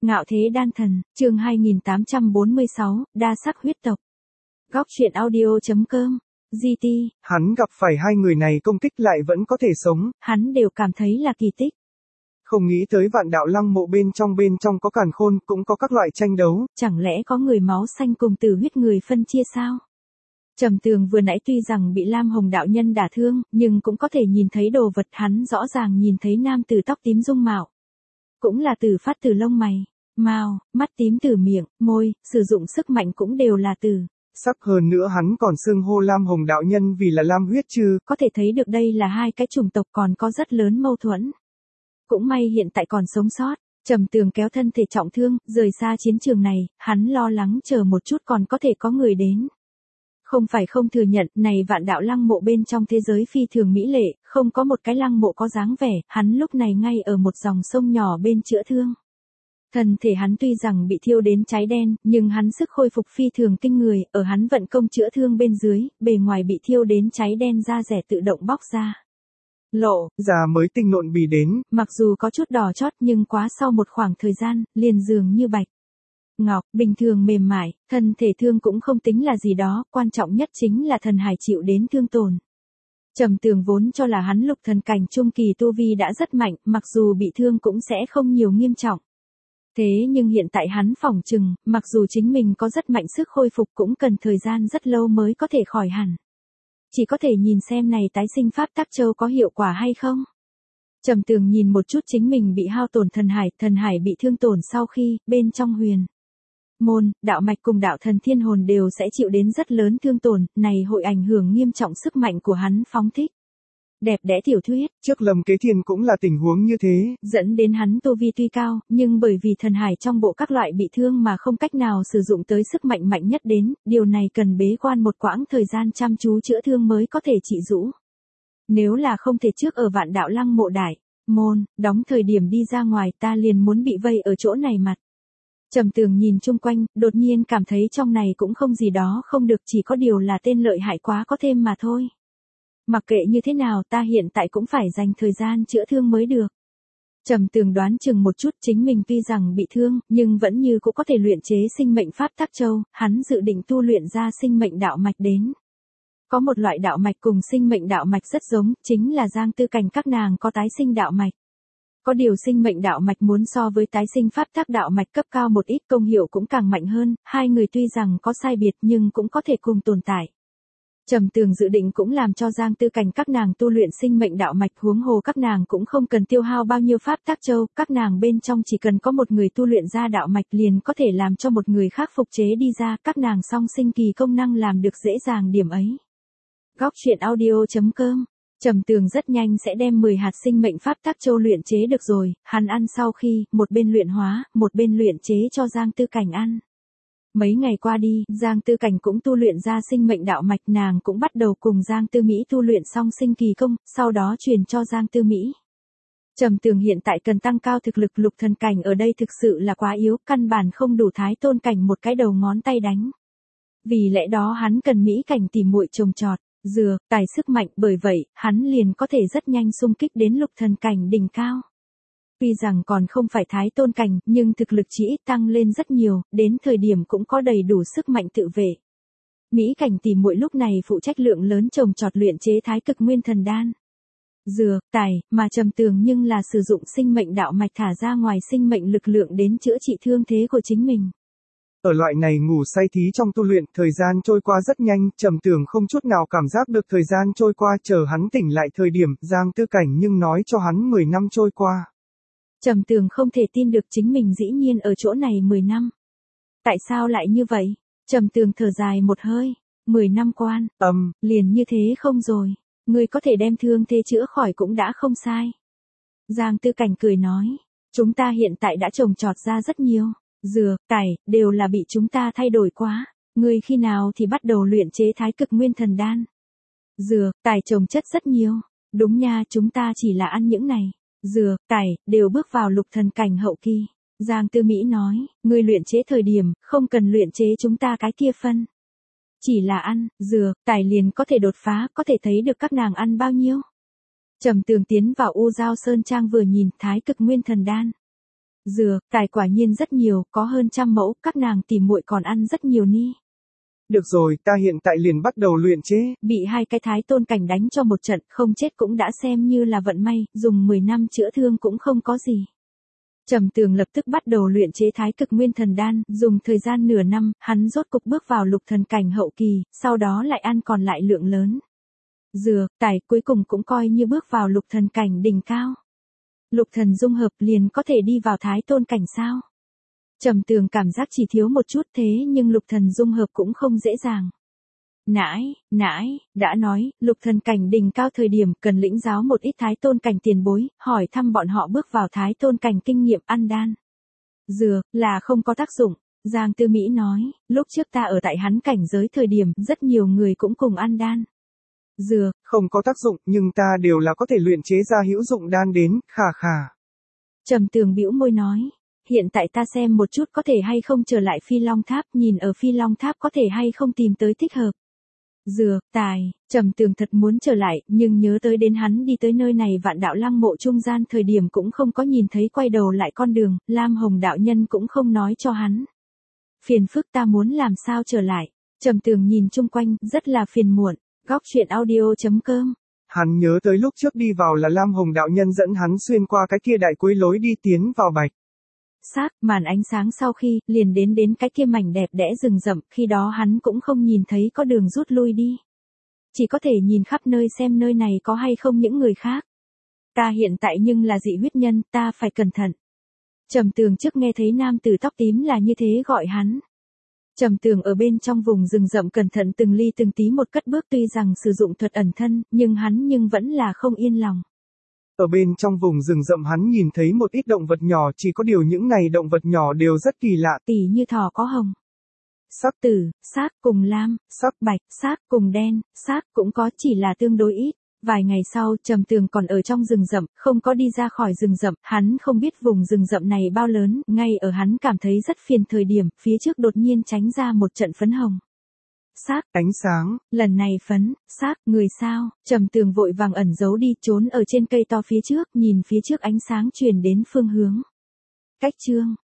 Ngạo thế đan thần, chương 2846, đa sắc huyết tộc. Góc truyện audio.com, GT. Hắn gặp phải hai người này công kích lại vẫn có thể sống. Hắn đều cảm thấy là kỳ tích. Không nghĩ tới vạn đạo lăng mộ bên trong có càn khôn, cũng có các loại tranh đấu. Chẳng lẽ có người máu xanh cùng tử huyết người phân chia sao? Trầm Tường vừa nãy tuy rằng bị Lam Hồng đạo nhân đả thương, nhưng cũng có thể nhìn thấy đồ vật, hắn rõ ràng nhìn thấy nam tử tóc tím dung mạo. Cũng là tử phát từ lông mày, mao, mắt tím từ miệng, môi, sử dụng sức mạnh cũng đều là từ. Sắc hơn nữa hắn còn xưng hô Lam Hồng đạo nhân vì là Lam huyết chư. Có thể thấy được đây là hai cái chủng tộc còn có rất lớn mâu thuẫn. Cũng may hiện tại còn sống sót. Trầm Tường kéo thân thể trọng thương, rời xa chiến trường này, hắn lo lắng chờ một chút còn có thể có người đến. Không phải không thừa nhận, này vạn đạo lăng mộ bên trong thế giới phi thường mỹ lệ, không có một cái lăng mộ có dáng vẻ, hắn lúc này ngay ở một dòng sông nhỏ bên chữa thương. Thân thể hắn tuy rằng bị thiêu đến cháy đen, nhưng hắn sức khôi phục phi thường kinh người, ở hắn vận công chữa thương bên dưới, bề ngoài bị thiêu đến cháy đen da rẻ tự động bóc ra. Lộ da mới tinh nộn bì đến, mặc dù có chút đỏ chót nhưng quá sau một khoảng thời gian, liền dường như bạch ngọc, bình thường mềm mại, thân thể thương cũng không tính là gì đó, quan trọng nhất chính là thần hải chịu đến thương tổn. Trầm Tường vốn cho là hắn lục thần cảnh trung kỳ tu vi đã rất mạnh, mặc dù bị thương cũng sẽ không nhiều nghiêm trọng. Thế nhưng hiện tại hắn phỏng chừng, mặc dù chính mình có rất mạnh sức khôi phục cũng cần thời gian rất lâu mới có thể khỏi hẳn. Chỉ có thể nhìn xem này tái sinh pháp tắc châu có hiệu quả hay không. Trầm Tường nhìn một chút chính mình bị hao tổn thần hải bị thương tổn sau khi, bên trong huyền môn, đạo mạch cùng đạo thần thiên hồn đều sẽ chịu đến rất lớn thương tổn, này hội ảnh hưởng nghiêm trọng sức mạnh của hắn phóng thích. Đẹp đẽ tiểu thuyết, trước Lâm Kế Thiên cũng là tình huống như thế, dẫn đến hắn tu vi tuy cao, nhưng bởi vì thần hải trong bộ các loại bị thương mà không cách nào sử dụng tới sức mạnh mạnh nhất đến, điều này cần bế quan một quãng thời gian chăm chú chữa thương mới có thể trị rũ. Nếu là không thể trước ở vạn đạo lăng mộ đại môn, đóng thời điểm đi ra ngoài ta liền muốn bị vây ở chỗ này mặt. Trầm Tường nhìn chung quanh, đột nhiên cảm thấy trong này cũng không gì đó không được, chỉ có điều là tên lợi hại quá có thêm mà thôi. Mặc kệ như thế nào ta hiện tại cũng phải dành thời gian chữa thương mới được. Trầm Tường đoán chừng một chút chính mình tuy rằng bị thương, nhưng vẫn như cũng có thể luyện chế sinh mệnh pháp tắc châu, hắn dự định tu luyện ra sinh mệnh đạo mạch đến. Có một loại đạo mạch cùng sinh mệnh đạo mạch rất giống, chính là Giang Tư Cảnh các nàng có tái sinh đạo mạch. Có điều sinh mệnh đạo mạch muốn so với tái sinh pháp tắc đạo mạch cấp cao một ít, công hiệu cũng càng mạnh hơn, hai người tuy rằng có sai biệt nhưng cũng có thể cùng tồn tại. Trầm Tường dự định cũng làm cho Giang Tư Cảnh các nàng tu luyện sinh mệnh đạo mạch, huống hồ các nàng cũng không cần tiêu hao bao nhiêu pháp tắc châu, các nàng bên trong chỉ cần có một người tu luyện ra đạo mạch liền có thể làm cho một người khác phục chế đi ra, các nàng song sinh kỳ công năng làm được dễ dàng điểm ấy. Góc truyện audio.com. Trầm Tường rất nhanh sẽ đem 10 hạt sinh mệnh pháp tắc châu luyện chế được rồi, hắn ăn sau khi, một bên luyện hóa, một bên luyện chế cho Giang Tư Cảnh ăn. Mấy ngày qua đi, Giang Tư Cảnh cũng tu luyện ra sinh mệnh đạo mạch, nàng cũng bắt đầu cùng Giang Tư Mỹ tu luyện song sinh kỳ công, sau đó truyền cho Giang Tư Mỹ. Trầm Tường hiện tại cần tăng cao thực lực, lục thần cảnh ở đây thực sự là quá yếu, căn bản không đủ thái tôn cảnh một cái đầu ngón tay đánh. Vì lẽ đó hắn cần mỹ cảnh tỉ muội trồng trọt, dừa, tài sức mạnh, bởi vậy, hắn liền có thể rất nhanh xung kích đến lục thần cảnh đỉnh cao. Tuy rằng còn không phải thái tôn cảnh, nhưng thực lực chỉ ít tăng lên rất nhiều, đến thời điểm cũng có đầy đủ sức mạnh tự vệ. Mỹ cảnh tỉ muội lúc này phụ trách lượng lớn trồng trọt luyện chế thái cực nguyên thần đan. Dừa, tài, mà Trầm Tường nhưng là sử dụng sinh mệnh đạo mạch thả ra ngoài sinh mệnh lực lượng đến chữa trị thương thế của chính mình. Ở loại này ngủ say thí trong tu luyện, thời gian trôi qua rất nhanh, Trầm Tường không chút nào cảm giác được thời gian trôi qua, chờ hắn tỉnh lại thời điểm, Giang Tư Cảnh nhưng nói cho hắn 10 năm trôi qua. Trầm Tường không thể tin được chính mình dĩ nhiên ở chỗ này 10 năm. Tại sao lại như vậy? Trầm Tường thở dài một hơi, 10 năm quan, liền như thế không rồi, ngươi có thể đem thương thế chữa khỏi cũng đã không sai. Giang Tư Cảnh cười nói, chúng ta hiện tại đã trồng trọt ra rất nhiều, dừa, cải, đều là bị chúng ta thay đổi quá, ngươi khi nào thì bắt đầu luyện chế thái cực nguyên thần đan. Dừa, cải trồng chất rất nhiều, đúng nha, chúng ta chỉ là ăn những này. Dừa, cải, đều bước vào lục thần cảnh hậu kỳ. Giang Tư Mỹ nói, ngươi luyện chế thời điểm, không cần luyện chế chúng ta cái kia phân. Chỉ là ăn, dừa, cải liền có thể đột phá, có thể thấy được các nàng ăn bao nhiêu. Trầm Tường tiến vào U Giao Sơn Trang vừa nhìn thái cực nguyên thần đan. Dừa, cải quả nhiên rất nhiều, có hơn 100 mẫu, các nàng tìm muội còn ăn rất nhiều ni. Được rồi, ta hiện tại liền bắt đầu luyện chế. Bị hai cái Thái Tôn Cảnh đánh cho một trận, không chết cũng đã xem như là vận may, dùng 10 năm chữa thương cũng không có gì. Trầm Tường lập tức bắt đầu luyện chế Thái Cực Nguyên Thần Đan, dùng thời gian nửa năm, hắn rốt cục bước vào Lục Thần Cảnh hậu kỳ, sau đó lại ăn còn lại lượng lớn. Dừa, tài cuối cùng cũng coi như bước vào Lục Thần Cảnh đỉnh cao. Lục Thần dung hợp liền có thể đi vào Thái Tôn Cảnh sao? Trầm Tường cảm giác chỉ thiếu một chút thế nhưng Lục Thần dung hợp cũng không dễ dàng. Nãi, đã nói, Lục Thần Cảnh đỉnh cao thời điểm cần lĩnh giáo một ít Thái Tôn Cảnh tiền bối, hỏi thăm bọn họ bước vào Thái Tôn Cảnh kinh nghiệm ăn đan. Dừa, là không có tác dụng. Giang Tư Mỹ nói, lúc trước ta ở tại hắn cảnh giới thời điểm, rất nhiều người cũng cùng ăn đan. Dừa, không có tác dụng, nhưng ta đều là có thể luyện chế ra hữu dụng đan đến, khà. Trầm Tường bĩu môi nói, hiện tại ta xem một chút có thể hay không trở lại Phi Long Tháp, nhìn ở Phi Long Tháp có thể hay không tìm tới thích hợp. Dừa, tài, Trầm Tường thật muốn trở lại, nhưng nhớ tới đến hắn đi tới nơi này Vạn Đạo Lăng mộ trung gian thời điểm cũng không có nhìn thấy quay đầu lại con đường, Lam Hồng đạo nhân cũng không nói cho hắn. Phiền phức ta muốn làm sao trở lại. Trầm Tường nhìn chung quanh, rất là phiền muộn. Góc truyện audio.com. Hắn nhớ tới lúc trước đi vào là Lam Hồng đạo nhân dẫn hắn xuyên qua cái kia đại cuối lối đi tiến vào Bạch Xác, màn ánh sáng sau khi, liền đến cái kia mảnh đẹp đẽ rừng rậm, khi đó hắn cũng không nhìn thấy có đường rút lui đi. Chỉ có thể nhìn khắp nơi xem nơi này có hay không những người khác. Ta hiện tại nhưng là dị huyết nhân, ta phải cẩn thận. Trầm Tường trước nghe thấy nam tử tóc tím là như thế gọi hắn. Trầm Tường ở bên trong vùng rừng rậm cẩn thận từng ly từng tí một cất bước, tuy rằng sử dụng thuật ẩn thân, nhưng hắn vẫn là không yên lòng. Ở bên trong vùng rừng rậm hắn nhìn thấy một ít động vật nhỏ, chỉ có điều những này động vật nhỏ đều rất kỳ lạ. Tỉ như thỏ có hồng, sắc, tử, xác cùng lam, sắc, bạch, xác cùng đen, xác cũng có, chỉ là tương đối ít. Vài ngày sau, Trầm Tường còn ở trong rừng rậm, không có đi ra khỏi rừng rậm, hắn không biết vùng rừng rậm này bao lớn, ngay ở hắn cảm thấy rất phiền thời điểm, phía trước đột nhiên tránh ra một trận phấn hồng. Xác, ánh sáng, lần này phấn, xác, người sao? Trầm Tường vội vàng ẩn giấu đi, trốn ở trên cây to phía trước, nhìn phía trước ánh sáng truyền đến phương hướng. Cách chương